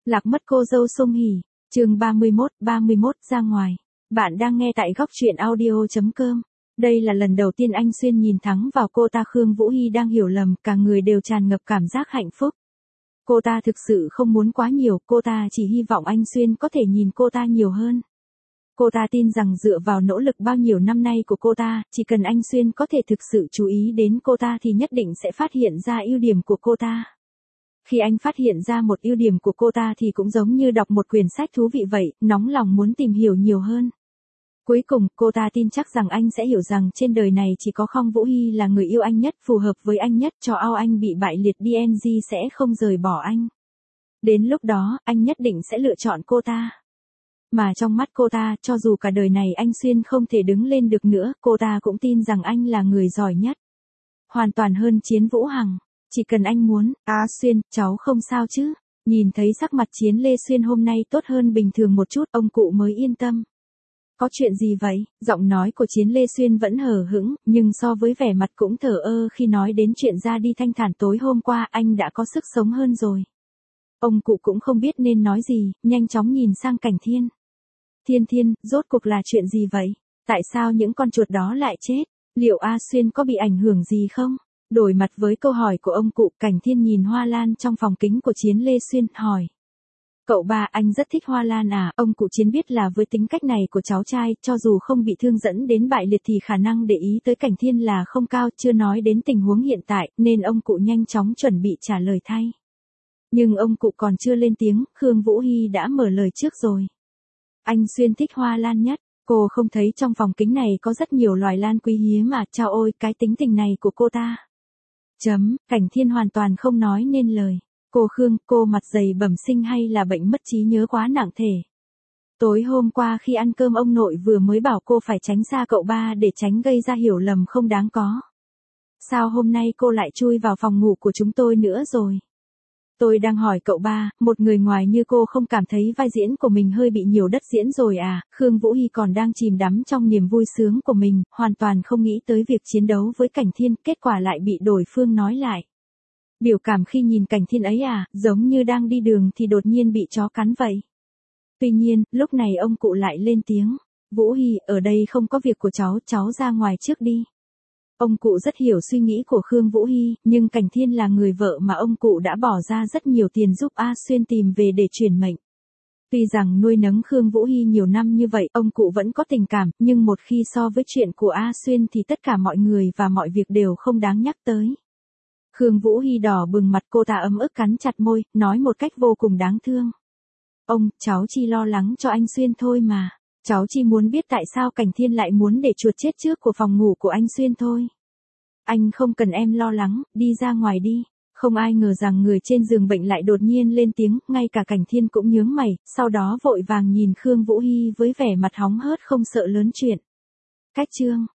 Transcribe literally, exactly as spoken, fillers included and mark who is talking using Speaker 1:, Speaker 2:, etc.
Speaker 1: Lạc mất cô dâu Song Hỷ, chương ba mươi mốt, ba mươi mốt ra ngoài. Bạn đang nghe tại góc truyện audio chấm com. Đây là lần đầu tiên anh Xuyên nhìn thẳng vào cô ta. Khương Vũ Hy đang hiểu lầm, cả người đều tràn ngập cảm giác hạnh phúc. Cô ta thực sự không muốn quá nhiều, cô ta chỉ hy vọng anh Xuyên có thể nhìn cô ta nhiều hơn. Cô ta tin rằng dựa vào nỗ lực bao nhiêu năm nay của cô ta, chỉ cần anh Xuyên có thể thực sự chú ý đến cô ta thì nhất định sẽ phát hiện ra ưu điểm của cô ta. Khi anh phát hiện ra một ưu điểm của cô ta thì cũng giống như đọc một quyển sách thú vị vậy, nóng lòng muốn tìm hiểu nhiều hơn. Cuối cùng, cô ta tin chắc rằng anh sẽ hiểu rằng trên đời này chỉ có Khương Vũ Hy là người yêu anh nhất, phù hợp với anh nhất, cho ao anh bị bại liệt đê en giê sẽ không rời bỏ anh. Đến lúc đó, anh nhất định sẽ lựa chọn cô ta. Mà trong mắt cô ta, cho dù cả đời này anh Xuyên không thể đứng lên được nữa, cô ta cũng tin rằng anh là người giỏi nhất. Hoàn toàn hơn Chiến Vũ Hằng. Chỉ cần anh muốn, à Xuyên, cháu không sao chứ. Nhìn thấy sắc mặt Chiến Lê Xuyên hôm nay tốt hơn bình thường một chút, ông cụ mới yên tâm. Có chuyện gì vậy? Giọng nói của Chiến Lê Xuyên vẫn hờ hững, nhưng so với vẻ mặt cũng thờ ơ khi nói đến chuyện ra đi thanh thản tối hôm qua, anh đã có sức sống hơn rồi. Ông cụ cũng không biết nên nói gì, nhanh chóng nhìn sang Cảnh Thiên. Thiên Thiên, rốt cuộc là chuyện gì vậy? Tại sao những con chuột đó lại chết? Liệu A Xuyên có bị ảnh hưởng gì không? Đổi mặt với câu hỏi của ông cụ, Cảnh Thiên nhìn hoa lan trong phòng kính của Chiến Lê Xuyên, hỏi. Cậu ba, anh rất thích hoa lan à? Ông cụ Chiến biết là với tính cách này của cháu trai, cho dù không bị thương dẫn đến bại liệt thì khả năng để ý tới Cảnh Thiên là không cao, chưa nói đến tình huống hiện tại, nên ông cụ nhanh chóng chuẩn bị trả lời thay. Nhưng ông cụ còn chưa lên tiếng, Khương Vũ Hy đã mở lời trước rồi. Anh Xuyên thích hoa lan nhất. Cô không thấy trong phòng kính này có rất nhiều loài lan quý hiếm mà, chao ôi, cái tính tình này của cô ta. Chấm, Cảnh Thiên hoàn toàn không nói nên lời. Cô Khương, cô mặt dày bẩm sinh hay là bệnh mất trí nhớ quá nặng thể? Tối hôm qua khi ăn cơm ông nội vừa mới bảo cô phải tránh xa cậu ba để tránh gây ra hiểu lầm không đáng có. Sao hôm nay cô lại chui vào phòng ngủ của chúng tôi nữa rồi? Tôi đang hỏi cậu ba, một người ngoài như cô không cảm thấy vai diễn của mình hơi bị nhiều đất diễn rồi à? Khương Vũ Hy còn đang chìm đắm trong niềm vui sướng của mình, hoàn toàn không nghĩ tới việc chiến đấu với Cảnh Thiên, kết quả lại bị đối phương nói lại. Biểu cảm khi nhìn Cảnh Thiên ấy à, giống như đang đi đường thì đột nhiên bị chó cắn vậy. Tuy nhiên, lúc này ông cụ lại lên tiếng. Vũ Hy, ở đây không có việc của cháu, cháu ra ngoài trước đi. Ông cụ rất hiểu suy nghĩ của Khương Vũ Hy, nhưng Cảnh Thiên là người vợ mà ông cụ đã bỏ ra rất nhiều tiền giúp A Xuyên tìm về để chuyển mệnh. Tuy rằng nuôi nấng Khương Vũ Hy nhiều năm như vậy, ông cụ vẫn có tình cảm, nhưng một khi so với chuyện của A Xuyên thì tất cả mọi người và mọi việc đều không đáng nhắc tới. Khương Vũ Hy đỏ bừng mặt, cô ta ấm ức cắn chặt môi, nói một cách vô cùng đáng thương. Ông, cháu chỉ lo lắng cho anh Xuyên thôi mà. Cháu chỉ muốn biết tại sao Cảnh Thiên lại muốn để chuột chết trước của phòng ngủ của anh Xuyên thôi. Anh không cần em lo lắng, đi ra ngoài đi. Không ai ngờ rằng người trên giường bệnh lại đột nhiên lên tiếng, ngay cả Cảnh Thiên cũng nhướng mày, sau đó vội vàng nhìn Khương Vũ Hy với vẻ mặt hóng hớt không sợ lớn chuyện. Cách chương.